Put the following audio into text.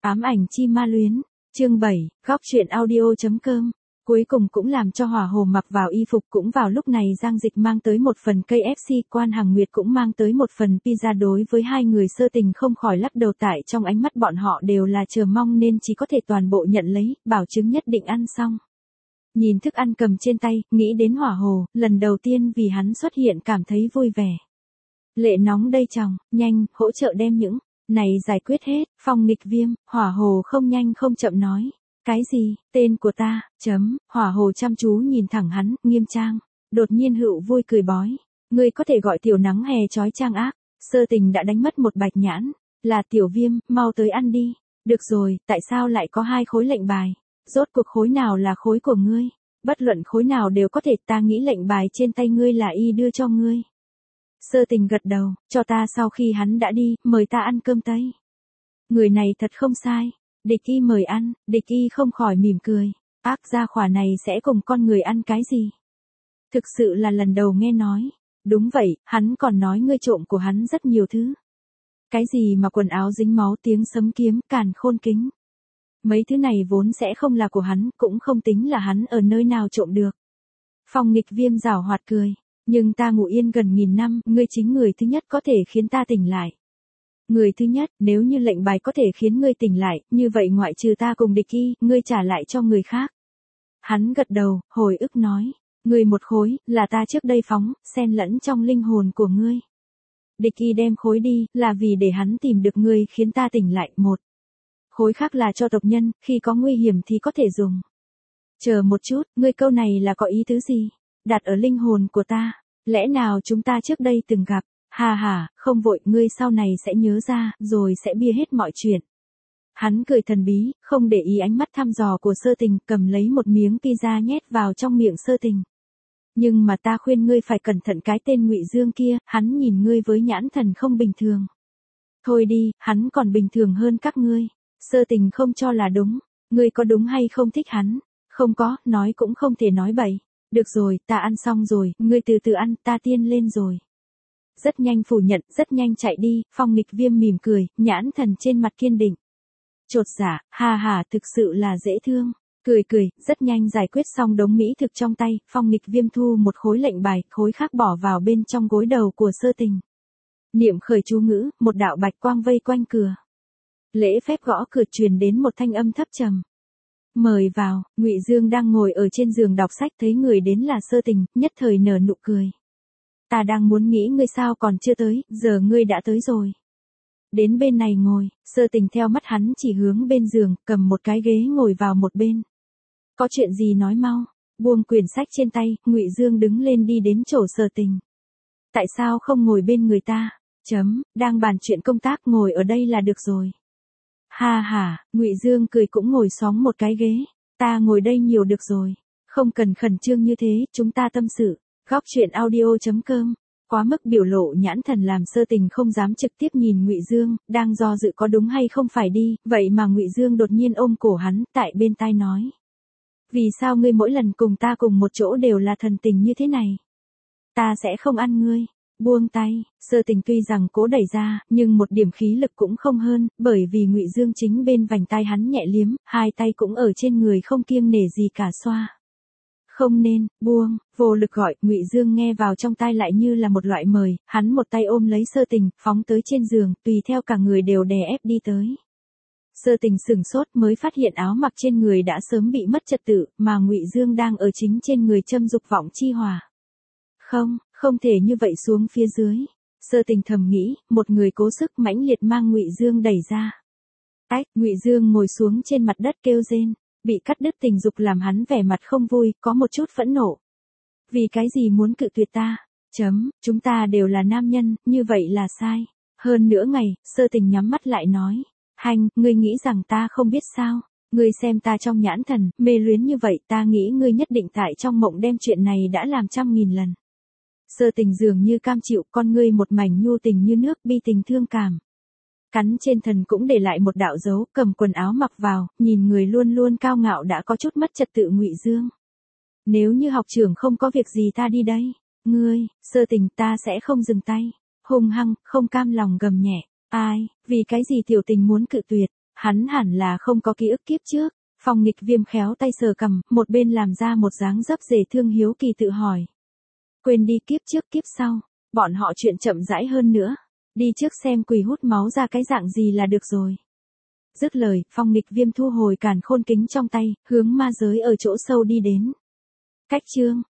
Ám ảnh chi ma luyến, chương 7, góc truyện audio.com. Cuối cùng cũng làm cho Hỏa Hồ mặc vào y phục. Cũng vào lúc này Giang Dịch mang tới một phần KFC, Quan Hằng Nguyệt cũng mang tới một phần pizza. Đối với hai người Sơ Tình không khỏi lắc đầu, tại trong ánh mắt bọn họ đều là chờ mong nên chỉ có thể toàn bộ nhận lấy, bảo chứng nhất định ăn xong. Nhìn thức ăn cầm trên tay, nghĩ đến Hỏa Hồ, lần đầu tiên vì hắn xuất hiện cảm thấy vui vẻ. Lệ nóng đây chồng, nhanh, hỗ trợ đem những này giải quyết hết. Phong nghịch viêm, Hỏa Hồ không nhanh không chậm nói. Cái gì, tên của ta, Hỏa Hồ chăm chú nhìn thẳng hắn, nghiêm trang. Đột nhiên Hựu vui cười bói. Ngươi có thể gọi tiểu nắng hè chói chang ác. Sơ Tình đã đánh mất một bạch nhãn. Là tiểu viêm, mau tới ăn đi. Được rồi, tại sao lại có hai khối lệnh bài? Rốt cuộc khối nào là khối của ngươi? Bất luận khối nào đều có thể, ta nghĩ lệnh bài trên tay ngươi là y đưa cho ngươi. Sơ Tình gật đầu, cho ta. Sau khi hắn đã đi, mời ta ăn cơm Tây. Người này thật không sai. Địch Y mời ăn, Địch Y không khỏi mỉm cười. Ác gia khỏa này sẽ cùng con người ăn cái gì? Thực sự là lần đầu nghe nói. Đúng vậy, hắn còn nói ngươi trộm của hắn rất nhiều thứ. Cái gì mà quần áo dính máu, tiếng sấm kiếm, càn khôn kính. Mấy thứ này vốn sẽ không là của hắn, cũng không tính là hắn ở nơi nào trộm được. Phong nghịch viêm giảo hoạt cười. Nhưng ta ngủ yên gần 1000 năm, ngươi chính người thứ nhất có thể khiến ta tỉnh lại. Người thứ nhất, nếu như lệnh bài có thể khiến ngươi tỉnh lại, như vậy ngoại trừ ta cùng Địch Y, ngươi trả lại cho người khác. Hắn gật đầu, hồi ức nói. Ngươi một khối, là ta trước đây phóng, xen lẫn trong linh hồn của ngươi. Địch Y đem khối đi, là vì để hắn tìm được ngươi khiến ta tỉnh lại. Một khối khác là cho tộc nhân, khi có nguy hiểm thì có thể dùng. Chờ một chút, ngươi câu này là có ý tứ gì? Đặt ở linh hồn của ta, lẽ nào chúng ta trước đây từng gặp? Hà hà, không vội, ngươi sau này sẽ nhớ ra, rồi sẽ bia hết mọi chuyện. Hắn cười thần bí, không để ý ánh mắt thăm dò của Sơ Tình, cầm lấy một miếng pizza nhét vào trong miệng Sơ Tình. Nhưng mà ta khuyên ngươi phải cẩn thận cái tên Ngụy Dương kia, hắn nhìn ngươi với nhãn thần không bình thường. Thôi đi, hắn còn bình thường hơn các ngươi. Sơ Tình không cho là đúng. Ngươi có đúng hay không thích hắn? Không có, nói cũng không thể nói bậy. Được rồi, ta ăn xong rồi, ngươi từ từ ăn, ta tiên lên rồi. Rất nhanh phủ nhận, rất nhanh chạy đi. Phong nghịch viêm mỉm cười, nhãn thần trên mặt kiên định. Chột dạ, ha ha, thực sự là dễ thương. Cười cười, rất nhanh giải quyết xong đống mỹ thực trong tay. Phong nghịch viêm thu một khối lệnh bài, khối khác bỏ vào bên trong gối đầu của Sơ Tình. Niệm khởi chú ngữ, một đạo bạch quang vây quanh cửa. Lễ phép gõ cửa, truyền đến một thanh âm thấp trầm. Mời vào. Ngụy Dương đang ngồi ở trên giường đọc sách, thấy người đến là Sơ Tình, nhất thời nở nụ cười. Ta đang muốn nghĩ ngươi sao còn chưa tới, giờ ngươi đã tới rồi. Đến bên này ngồi. Sơ Tình theo mắt hắn chỉ hướng bên giường, cầm một cái ghế ngồi vào một bên. Có chuyện gì nói mau. Buông quyển sách trên tay, Ngụy Dương đứng lên đi đến chỗ Sơ Tình. Tại sao không ngồi bên người ta? Đang bàn chuyện công tác, ngồi ở đây là được rồi. Ha ha, Ngụy Dương cười cũng ngồi xóng một cái ghế. Ta ngồi đây nhiều được rồi. Không cần khẩn trương như thế, chúng ta tâm sự. Góc truyện audio.com. Quá mức biểu lộ nhãn thần làm Sơ Tình không dám trực tiếp nhìn Ngụy Dương, đang do dự có đúng hay không phải đi, vậy mà Ngụy Dương đột nhiên ôm cổ hắn, tại bên tai nói. Vì sao ngươi mỗi lần cùng ta cùng một chỗ đều là thần tình như thế này? Ta sẽ không ăn ngươi. Buông tay. Sơ Tình tuy rằng cố đẩy ra, nhưng một điểm khí lực cũng không hơn, bởi vì Ngụy Dương chính bên vành tai hắn nhẹ liếm, hai tay cũng ở trên người không kiêng nể gì cả xoa. Không nên, buông, vô lực gọi. Ngụy Dương nghe vào trong tai lại như là một loại mời, hắn một tay ôm lấy Sơ Tình, phóng tới trên giường, tùy theo cả người đều đè ép đi tới. Sơ Tình sửng sốt, mới phát hiện áo mặc trên người đã sớm bị mất trật tự, mà Ngụy Dương đang ở chính trên người châm dục vọng chi hỏa. Không thể như vậy xuống phía dưới. Sơ Tình thầm nghĩ, một người cố sức mãnh liệt mang Ngụy Dương đẩy ra. Ngụy Dương ngồi xuống trên mặt đất kêu rên. Bị cắt đứt tình dục làm hắn vẻ mặt không vui, có một chút phẫn nộ. Vì cái gì muốn cự tuyệt ta? Chúng ta đều là nam nhân, như vậy là sai. Hơn nữa ngày, Sơ Tình nhắm mắt lại nói. Hành, ngươi nghĩ rằng ta không biết sao? Ngươi xem ta trong nhãn thần, mê luyến như vậy, ta nghĩ ngươi nhất định tại trong mộng đem chuyện này đã làm 100.000 lần. Sơ Tình dường như cam chịu, con ngươi một mảnh nhu tình như nước, bi tình thương cảm. Cắn trên thần cũng để lại một đạo dấu, cầm quần áo mặc vào, nhìn người luôn luôn cao ngạo đã có chút mất trật tự Ngụy Dương. Nếu như học trưởng không có việc gì ta đi đây. Ngươi, Sơ Tình, ta sẽ không dừng tay. Hung hăng, không cam lòng gầm nhẹ. Ai, vì cái gì tiểu tình muốn cự tuyệt? Hắn hẳn là không có ký ức kiếp trước. Phong Nghịch Viêm khéo tay sờ cằm, một bên làm ra một dáng dấp dễ thương hiếu kỳ tự hỏi. Quên đi kiếp trước kiếp sau, bọn họ chuyện chậm rãi hơn nữa. Đi trước xem quỷ hút máu ra cái dạng gì là được rồi. Dứt lời, Phong Nghịch Viêm thu hồi càn khôn kính trong tay, hướng ma giới ở chỗ sâu đi đến. Cách chương